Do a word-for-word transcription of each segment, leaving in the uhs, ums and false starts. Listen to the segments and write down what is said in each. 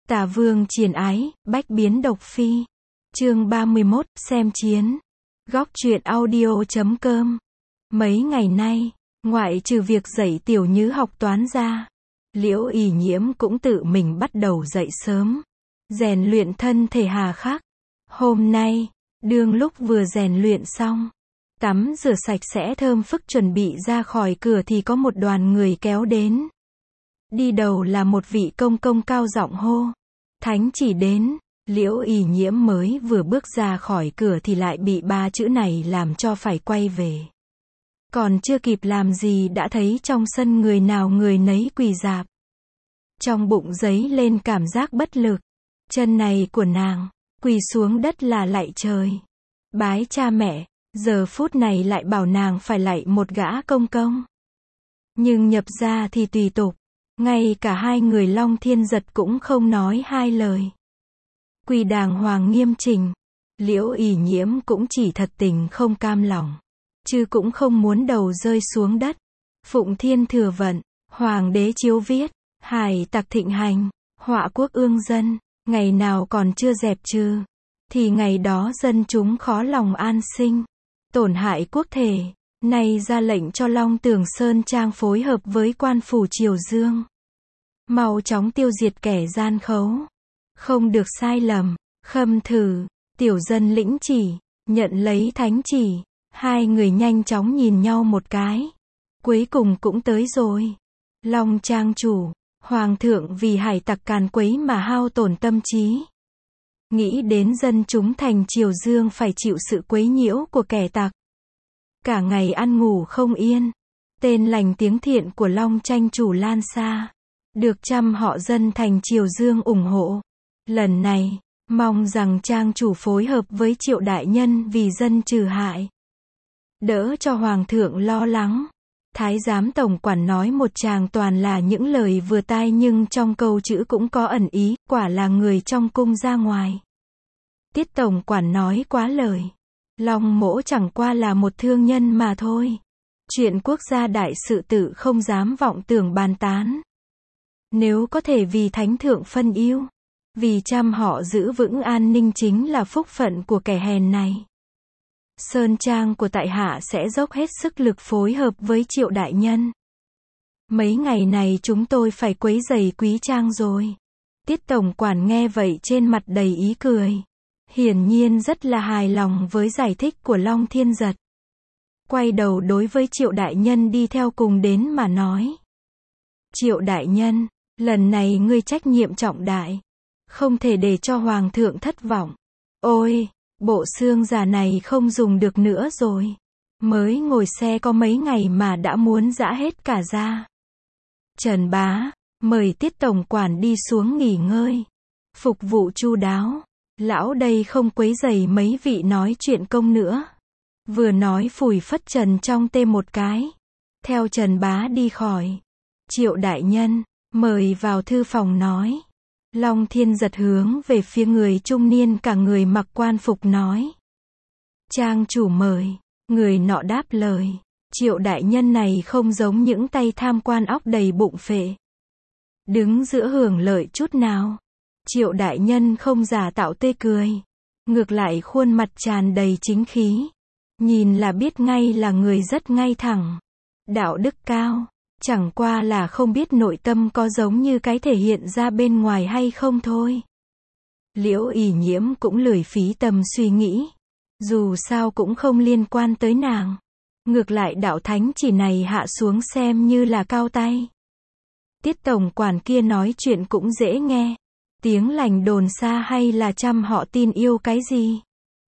Tả Vương Triền Ái, bách biến độc phi. Chương ba mươi mốt, xem chiến. Góc truyện audio chấm com. Mấy ngày nay, ngoại trừ việc dạy Tiểu Nhứ học toán ra, Liễu Ỷ Nhiễm cũng tự mình bắt đầu dậy sớm, rèn luyện thân thể hà khắc. Hôm nay, đương lúc vừa rèn luyện xong, tắm rửa sạch sẽ thơm phức chuẩn bị ra khỏi cửa thì có một đoàn người kéo đến. Đi đầu là một vị công công cao giọng hô: "Thánh chỉ đến." Liễu Ỷ Nhiễm mới vừa bước ra khỏi cửa thì lại bị ba chữ này làm cho phải quay về. Còn chưa kịp làm gì đã thấy trong sân người nào người nấy quỳ rạp. Trong bụng dấy lên cảm giác bất lực. Chân này của nàng, quỳ xuống đất là lạy trời, bái cha mẹ, giờ phút này lại bảo nàng phải lạy một gã công công. Nhưng nhập gia thì tùy tục, ngay cả hai người Long Thiên Giật cũng không nói hai lời. Quỳ đàng hoàng nghiêm chỉnh, Liễu Ỷ Nhiễm cũng chỉ thật tình không cam lòng, chứ cũng không muốn đầu rơi xuống đất. Phụng Thiên thừa vận, Hoàng đế chiếu viết, hải tặc thịnh hành, họa quốc ương dân, ngày nào còn chưa dẹp trừ, thì ngày đó dân chúng khó lòng an sinh, tổn hại quốc thể. Nay ra lệnh cho Long Tường Sơn Trang phối hợp với quan phủ Triều Dương, mau chóng tiêu diệt kẻ gian khấu, không được sai lầm. Khâm thử, tiểu dân lĩnh chỉ, nhận lấy thánh chỉ. Hai người nhanh chóng nhìn nhau một cái, cuối cùng cũng tới rồi. Long trang chủ, hoàng thượng vì hải tặc càn quấy mà hao tổn tâm trí, nghĩ đến dân chúng thành Triều Dương phải chịu sự quấy nhiễu của kẻ tặc, cả ngày ăn ngủ không yên. Tên lành tiếng thiện của Long tranh chủ lan xa, được trăm họ dân thành Triều Dương ủng hộ. Lần này, mong rằng trang chủ phối hợp với Triệu đại nhân vì dân trừ hại, đỡ cho hoàng thượng lo lắng. Thái giám tổng quản nói một tràng toàn là những lời vừa tai nhưng trong câu chữ cũng có ẩn ý, quả là người trong cung ra ngoài. Tiết tổng quản nói quá lời. Long mỗ chẳng qua là một thương nhân mà thôi. Chuyện quốc gia đại sự tự không dám vọng tưởng bàn tán. Nếu có thể vì thánh thượng phân ưu, vì trăm họ giữ vững an ninh chính là phúc phận của kẻ hèn này. Sơn Trang của tại hạ sẽ dốc hết sức lực phối hợp với Triệu đại nhân. Mấy ngày này chúng tôi phải quấy rầy quý trang rồi. Tiết tổng quản nghe vậy trên mặt đầy ý cười, hiển nhiên rất là hài lòng với giải thích của Long Thiên Giật. Quay đầu đối với Triệu đại nhân đi theo cùng đến mà nói: "Triệu đại nhân, lần này ngươi trách nhiệm trọng đại, không thể để cho hoàng thượng thất vọng. Ôi, bộ xương già này không dùng được nữa rồi. Mới ngồi xe có mấy ngày mà đã muốn giã hết cả ra. Trần bá, mời Tiết tổng quản đi xuống nghỉ ngơi, phục vụ chu đáo. Lão đây không quấy rầy mấy vị nói chuyện công nữa." Vừa nói phủi phất Trần trong tê một cái, theo Trần bá đi khỏi. "Triệu đại nhân, mời vào thư phòng nói." Long Thiên Giật hướng về phía người trung niên cả người mặc quan phục nói: "Trang chủ mời." Người nọ đáp lời: "Triệu đại nhân này không giống những tay tham quan óc đầy bụng phệ, đứng giữa hưởng lợi chút nào. Triệu đại nhân không giả tạo tươi cười, ngược lại khuôn mặt tràn đầy chính khí, nhìn là biết ngay là người rất ngay thẳng, đạo đức cao. Chẳng qua là không biết nội tâm có giống như cái thể hiện ra bên ngoài hay không thôi." Liễu Ỷ Nhiễm cũng lười phí tâm suy nghĩ, dù sao cũng không liên quan tới nàng. Ngược lại đạo thánh chỉ này hạ xuống xem như là cao tay. Tiết tổng quản kia nói chuyện cũng dễ nghe, tiếng lành đồn xa hay là trăm họ tin yêu cái gì.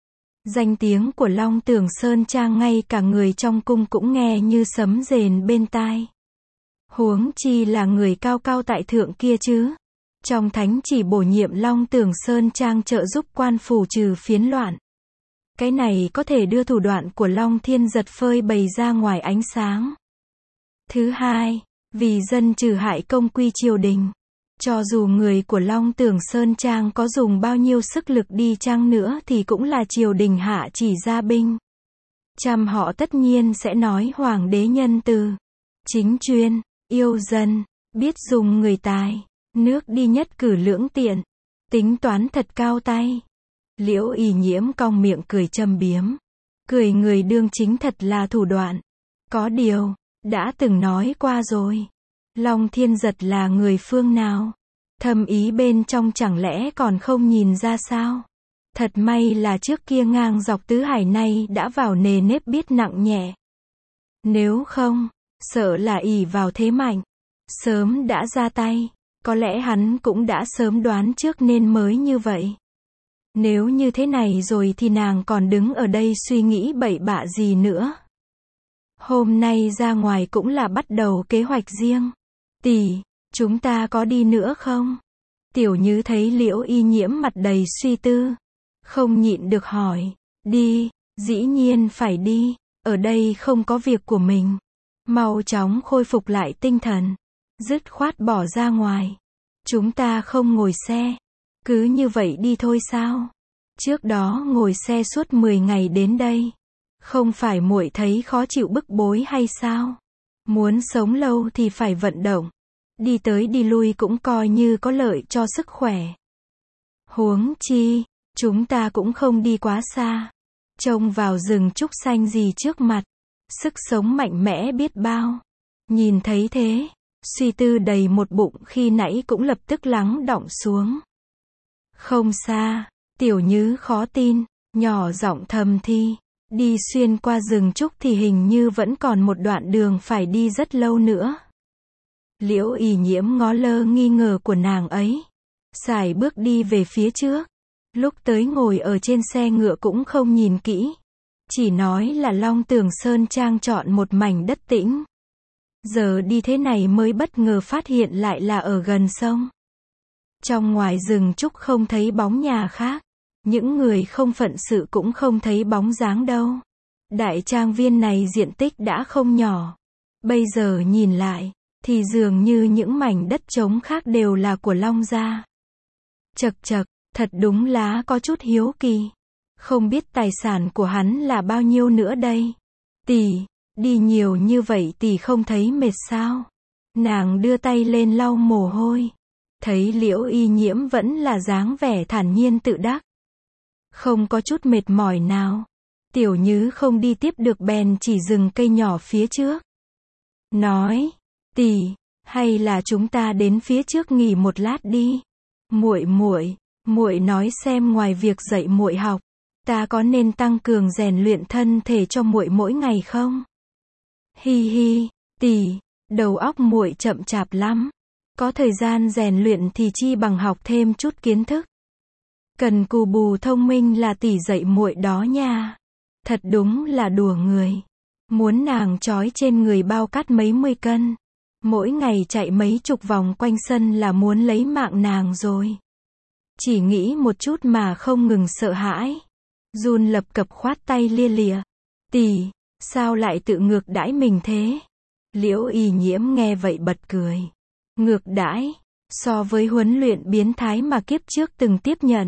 Danh tiếng của Long Tường Sơn Trang ngay cả người trong cung cũng nghe như sấm rền bên tai, huống chi là người cao cao tại thượng kia chứ. Trong thánh chỉ bổ nhiệm Long Tường Sơn Trang trợ giúp quan phủ trừ phiến loạn. Cái này có thể đưa thủ đoạn của Long Thiên Giật phơi bày ra ngoài ánh sáng. Thứ hai, vì dân trừ hại công quy triều đình. Cho dù người của Long Tường Sơn Trang có dùng bao nhiêu sức lực đi chăng nữa thì cũng là triều đình hạ chỉ ra binh. Trăm họ tất nhiên sẽ nói hoàng đế nhân từ, chính chuyên, yêu dân, biết dùng người tài, nước đi nhất cử lưỡng tiện. Tính toán thật cao tay. Liễu Y Nhiễm cong miệng cười châm biếm. Cười người đương chính thật là thủ đoạn. Có điều, đã từng nói qua rồi. Long Thiên Giật là người phương nào? Thâm ý bên trong chẳng lẽ còn không nhìn ra sao? Thật may là trước kia ngang dọc tứ hải nay đã vào nề nếp biết nặng nhẹ. Nếu không, sợ là ỷ vào thế mạnh, sớm đã ra tay. Có lẽ hắn cũng đã sớm đoán trước nên mới như vậy. Nếu như thế này rồi thì nàng còn đứng ở đây suy nghĩ bậy bạ gì nữa. Hôm nay ra ngoài cũng là bắt đầu kế hoạch riêng. Tỷ, chúng ta có đi nữa không? Tiểu Như thấy Liễu Y Nhiễm mặt đầy suy tư, không nhịn được hỏi. Đi, dĩ nhiên phải đi, ở đây không có việc của mình. Mau chóng khôi phục lại tinh thần, dứt khoát bỏ ra ngoài. Chúng ta không ngồi xe, cứ như vậy đi thôi sao? Trước đó ngồi xe suốt mười ngày đến đây, không phải muội thấy khó chịu bức bối hay sao? Muốn sống lâu thì phải vận động, đi tới đi lui cũng coi như có lợi cho sức khỏe. Huống chi, chúng ta cũng không đi quá xa, trông vào rừng trúc xanh gì trước mặt, sức sống mạnh mẽ biết bao. Nhìn thấy thế, suy tư đầy một bụng khi nãy cũng lập tức lắng đọng xuống. Không xa, Tiểu Như khó tin, nhỏ giọng thầm thi, đi xuyên qua rừng trúc thì hình như vẫn còn một đoạn đường phải đi rất lâu nữa. Liễu Y Nhiễm ngó lơ nghi ngờ của nàng ấy, sải bước đi về phía trước. Lúc tới ngồi ở trên xe ngựa cũng không nhìn kỹ, chỉ nói là Long Tường Sơn Trang chọn một mảnh đất tĩnh. Giờ đi thế này mới bất ngờ phát hiện lại là ở gần sông. Trong ngoài rừng trúc không thấy bóng nhà khác, những người không phận sự cũng không thấy bóng dáng đâu. Đại trang viên này diện tích đã không nhỏ. Bây giờ nhìn lại, thì dường như những mảnh đất trống khác đều là của Long gia. Chậc chậc, thật đúng là có chút hiếu kỳ. Không biết tài sản của hắn là bao nhiêu nữa đây. Tỷ, đi nhiều như vậy tỷ không thấy mệt sao? Nàng đưa tay lên lau mồ hôi. Thấy Liễu Y Nhiễm vẫn là dáng vẻ thản nhiên tự đắc, không có chút mệt mỏi nào. Tiểu Như không đi tiếp được bèn chỉ dừng cây nhỏ phía trước. Nói, tỷ, hay là chúng ta đến phía trước nghỉ một lát đi. Muội muội, muội nói xem ngoài việc dạy muội học, ta có nên tăng cường rèn luyện thân thể cho muội mỗi ngày không? Hi hi, tỷ, đầu óc muội chậm chạp lắm. Có thời gian rèn luyện thì chi bằng học thêm chút kiến thức. Cần cù bù thông minh là tỷ dạy muội đó nha. Thật đúng là đùa người. Muốn nàng trói trên người bao cát mấy mươi cân, mỗi ngày chạy mấy chục vòng quanh sân là muốn lấy mạng nàng rồi. Chỉ nghĩ một chút mà không ngừng sợ hãi. Run lập cập khoát tay lia lịa. Tỷ, sao lại tự ngược đãi mình thế? Liễu Y Nhiễm nghe vậy bật cười. Ngược đãi, so với huấn luyện biến thái mà kiếp trước từng tiếp nhận,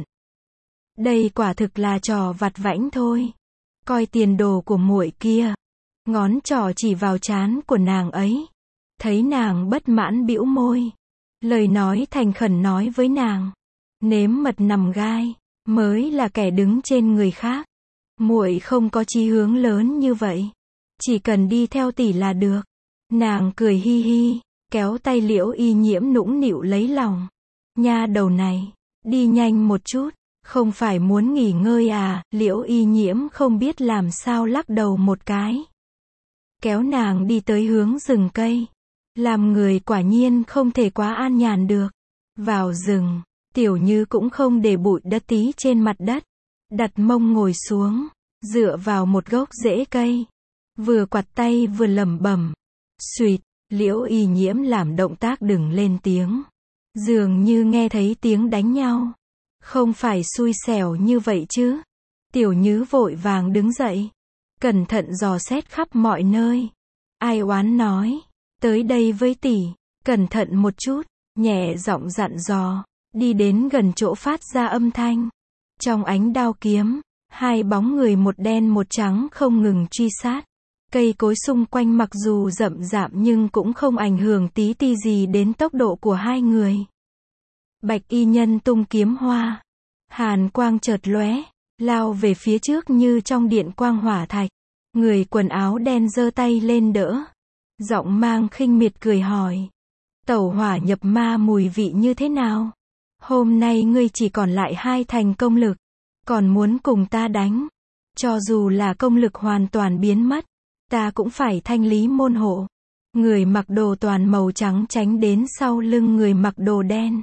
đây quả thực là trò vặt vãnh thôi. Coi tiền đồ của muội kia. Ngón trỏ chỉ vào trán của nàng ấy. Thấy nàng bất mãn bĩu môi, lời nói thành khẩn nói với nàng, nếm mật nằm gai, mới là kẻ đứng trên người khác. Muội không có chí hướng lớn như vậy, chỉ cần đi theo tỷ là được. Nàng cười hi hi, kéo tay Liễu Y Nhiễm nũng nịu lấy lòng. Nha đầu này, đi nhanh một chút, không phải muốn nghỉ ngơi à? Liễu Y Nhiễm không biết làm sao lắc đầu một cái, kéo nàng đi tới hướng rừng cây. Làm người quả nhiên không thể quá an nhàn được. Vào rừng, Tiểu Như cũng không để bụi đất tí trên mặt đất, đặt mông ngồi xuống, dựa vào một gốc rễ cây, vừa quạt tay vừa lẩm bẩm. Suýt, Liễu Y Nhiễm làm động tác đừng lên tiếng, dường như nghe thấy tiếng đánh nhau. Không phải xui xẻo như vậy chứ? Tiểu Như vội vàng đứng dậy, cẩn thận dò xét khắp mọi nơi. Ai oán nói, tới đây với tỷ, cẩn thận một chút, nhẹ giọng dặn dò, đi đến gần chỗ phát ra âm thanh. Trong ánh đao kiếm, hai bóng người một đen một trắng không ngừng truy sát. Cây cối xung quanh mặc dù rậm rạp nhưng cũng không ảnh hưởng tí ti gì đến tốc độ của hai người. Bạch y nhân tung kiếm hoa. Hàn quang chợt lóe, lao về phía trước như trong điện quang hỏa thạch. Người quần áo đen giơ tay lên đỡ. Giọng mang khinh miệt cười hỏi. Tẩu hỏa nhập ma mùi vị như thế nào? Hôm nay ngươi chỉ còn lại hai thành công lực. Còn muốn cùng ta đánh. Cho dù là công lực hoàn toàn biến mất, ta cũng phải thanh lý môn hộ. Người mặc đồ toàn màu trắng tránh đến sau lưng người mặc đồ đen.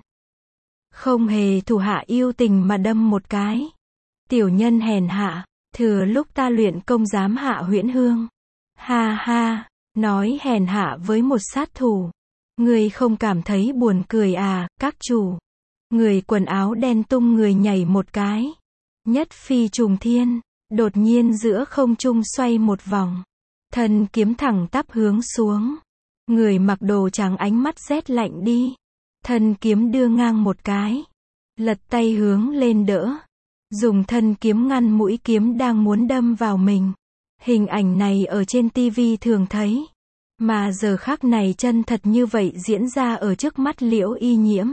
Không hề thủ hạ yêu tình mà đâm một cái. Tiểu nhân hèn hạ, thừa lúc ta luyện công dám hạ huyễn hương. Ha ha, nói hèn hạ với một sát thủ. Người không cảm thấy buồn cười à, các chủ. Người quần áo đen tung người nhảy một cái. Nhất phi trùng thiên, đột nhiên giữa không trung xoay một vòng. Thân kiếm thẳng tắp hướng xuống. Người mặc đồ trắng ánh mắt rét lạnh đi. Thân kiếm đưa ngang một cái. Lật tay hướng lên đỡ. Dùng thân kiếm ngăn mũi kiếm đang muốn đâm vào mình. Hình ảnh này ở trên tivi thường thấy. Mà giờ khắc này chân thật như vậy diễn ra ở trước mắt Liễu Y Nhiễm.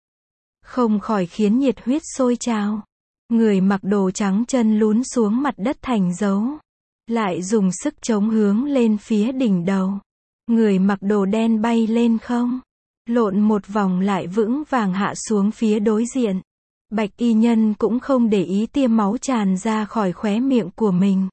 Không khỏi khiến nhiệt huyết sôi trào. Người mặc đồ trắng chân lún xuống mặt đất thành dấu. Lại dùng sức chống hướng lên phía đỉnh đầu. Người mặc đồ đen bay lên không. Lộn một vòng lại vững vàng hạ xuống phía đối diện. Bạch y nhân cũng không để ý tia máu tràn ra khỏi khóe miệng của mình.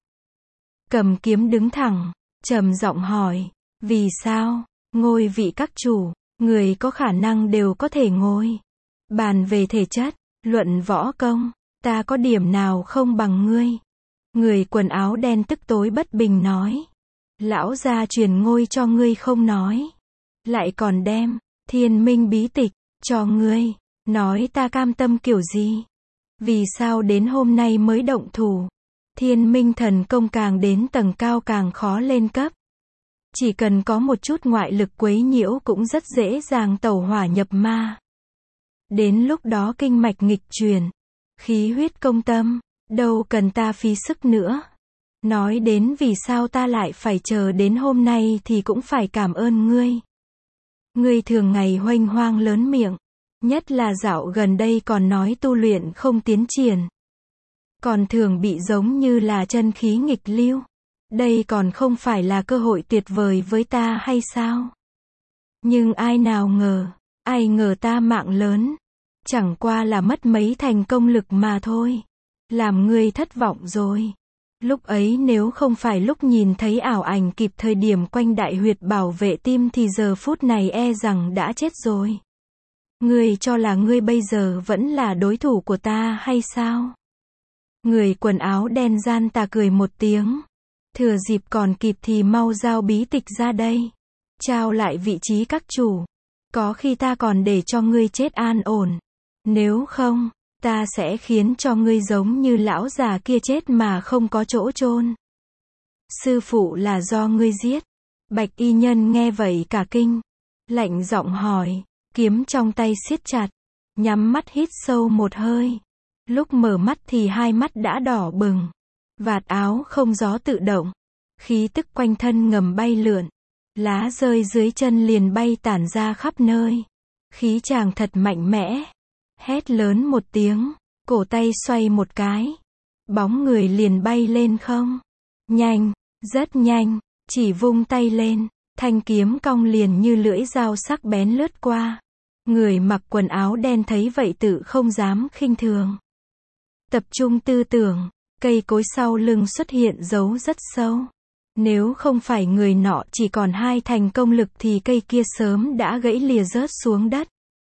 Cầm kiếm đứng thẳng, trầm giọng hỏi. Vì sao? Ngôi vị các chủ, người có khả năng đều có thể ngồi. Bàn về thể chất, luận võ công, ta có điểm nào không bằng ngươi? Người quần áo đen tức tối bất bình nói. Lão gia truyền ngôi cho ngươi không nói. Lại còn đem Thiên Minh bí tịch cho ngươi. Nói ta cam tâm kiểu gì? Vì sao đến hôm nay mới động thủ? Thiên Minh thần công càng đến tầng cao càng khó lên cấp. Chỉ cần có một chút ngoại lực quấy nhiễu cũng rất dễ dàng tẩu hỏa nhập ma. Đến lúc đó kinh mạch nghịch truyền, khí huyết công tâm, đâu cần ta phí sức nữa. Nói đến vì sao ta lại phải chờ đến hôm nay thì cũng phải cảm ơn ngươi. Ngươi thường ngày huênh hoang lớn miệng, nhất là dạo gần đây còn nói tu luyện không tiến triển. Còn thường bị giống như là chân khí nghịch lưu. Đây còn không phải là cơ hội tuyệt vời với ta hay sao? Nhưng ai nào ngờ, ai ngờ ta mạng lớn. Chẳng qua là mất mấy thành công lực mà thôi. Làm ngươi thất vọng rồi. Lúc ấy nếu không phải lúc nhìn thấy ảo ảnh kịp thời điểm quanh đại huyệt bảo vệ tim thì giờ phút này e rằng đã chết rồi. Ngươi cho là ngươi bây giờ vẫn là đối thủ của ta hay sao? Người quần áo đen gian tà cười một tiếng. Thừa dịp còn kịp thì mau giao bí tịch ra đây. Trao lại vị trí các chủ. Có khi ta còn để cho ngươi chết an ổn. Nếu không, ta sẽ khiến cho ngươi giống như lão già kia chết mà không có chỗ chôn. Sư phụ là do ngươi giết. Bạch y nhân nghe vậy cả kinh. Lạnh giọng hỏi, kiếm trong tay siết chặt. Nhắm mắt hít sâu một hơi. Lúc mở mắt thì hai mắt đã đỏ bừng. Vạt áo không gió tự động. Khí tức quanh thân ngầm bay lượn. Lá rơi dưới chân liền bay tản ra khắp nơi. Khí chàng thật mạnh mẽ. Hét lớn một tiếng. Cổ tay xoay một cái. Bóng người liền bay lên không. Nhanh, rất nhanh. Chỉ vung tay lên. Thanh kiếm cong liền như lưỡi dao sắc bén lướt qua. Người mặc quần áo đen thấy vậy tự không dám khinh thường. Tập trung tư tưởng. Cây cối sau lưng xuất hiện dấu rất sâu. Nếu không phải người nọ chỉ còn hai thành công lực thì cây kia sớm đã gãy lìa rớt xuống đất.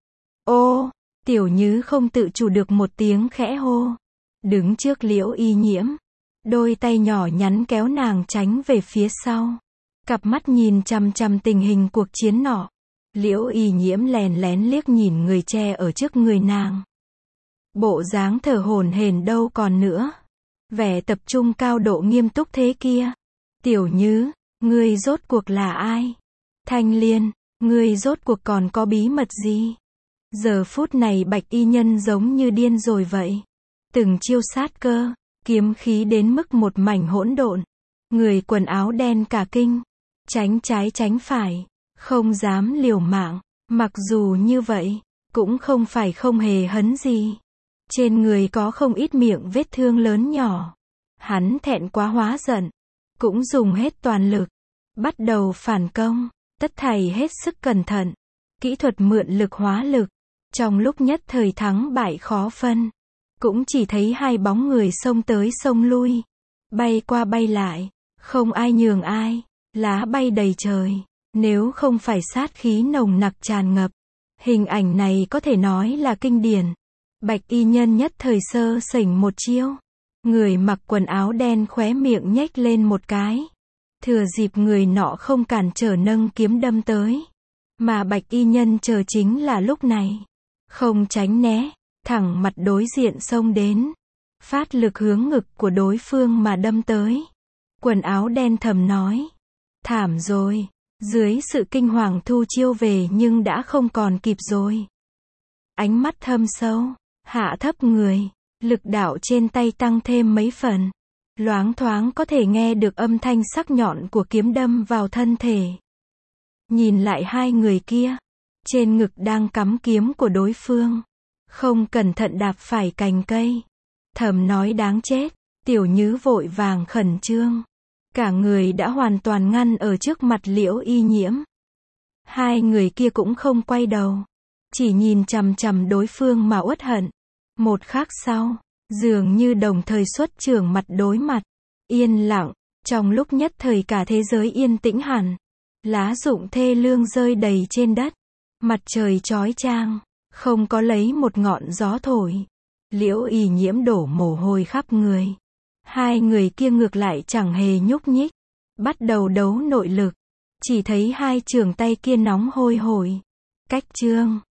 Ô, Tiểu Nhứ không tự chủ được một tiếng khẽ hô. Đứng trước Liễu Y Nhiễm. Đôi tay nhỏ nhắn kéo nàng tránh về phía sau. Cặp mắt nhìn chằm chằm tình hình cuộc chiến nọ. Liễu Y Nhiễm lèn lén liếc nhìn người che ở trước người nàng. Bộ dáng thở hổn hển đâu còn nữa. Vẻ tập trung cao độ nghiêm túc thế kia. Tiểu Nhứ, ngươi rốt cuộc là ai? Thanh Liên, ngươi rốt cuộc còn có bí mật gì? Giờ phút này bạch y nhân giống như điên rồi vậy. Từng chiêu sát cơ, kiếm khí đến mức một mảnh hỗn độn. Người quần áo đen cả kinh. Tránh trái tránh phải. Không dám liều mạng. Mặc dù như vậy, cũng không phải không hề hấn gì. Trên người có không ít miệng vết thương lớn nhỏ. Hắn thẹn quá hóa giận, cũng dùng hết toàn lực, bắt đầu phản công, tất thảy hết sức cẩn thận, kỹ thuật mượn lực hóa lực, trong lúc nhất thời thắng bại khó phân, cũng chỉ thấy hai bóng người xông tới xông lui, bay qua bay lại, không ai nhường ai, lá bay đầy trời, nếu không phải sát khí nồng nặc tràn ngập, hình ảnh này có thể nói là kinh điển. Bạch y nhân nhất thời sơ sẩy một chiêu, người mặc quần áo đen khóe miệng nhếch lên một cái, thừa dịp người nọ không cản trở nâng kiếm đâm tới, mà bạch y nhân chờ chính là lúc này, không tránh né, thẳng mặt đối diện xông đến, phát lực hướng ngực của đối phương mà đâm tới. Quần áo đen thầm nói, thảm rồi, dưới sự kinh hoàng thu chiêu về nhưng đã không còn kịp rồi. Ánh mắt thâm sâu, hạ thấp người, lực đạo trên tay tăng thêm mấy phần, loáng thoáng có thể nghe được âm thanh sắc nhọn của kiếm đâm vào thân thể. Nhìn lại hai người kia, trên ngực đang cắm kiếm của đối phương, không cẩn thận đạp phải cành cây, thầm nói đáng chết. Tiểu Nhứ vội vàng khẩn trương, cả người đã hoàn toàn ngăn ở trước mặt Liễu Y Nhiễm. Hai người kia cũng không quay đầu, chỉ nhìn chằm chằm đối phương mà uất hận. Một khắc sau, dường như đồng thời xuất trưởng mặt đối mặt, yên lặng, trong lúc nhất thời cả thế giới yên tĩnh hẳn. Lá rụng thê lương rơi đầy trên đất, mặt trời chói chang, không có lấy một ngọn gió thổi. Liễu Y Nhiễm đổ mồ hôi khắp người. Hai người kia ngược lại chẳng hề nhúc nhích, bắt đầu đấu nội lực, chỉ thấy hai trường tay kia nóng hôi hổi. Cách chương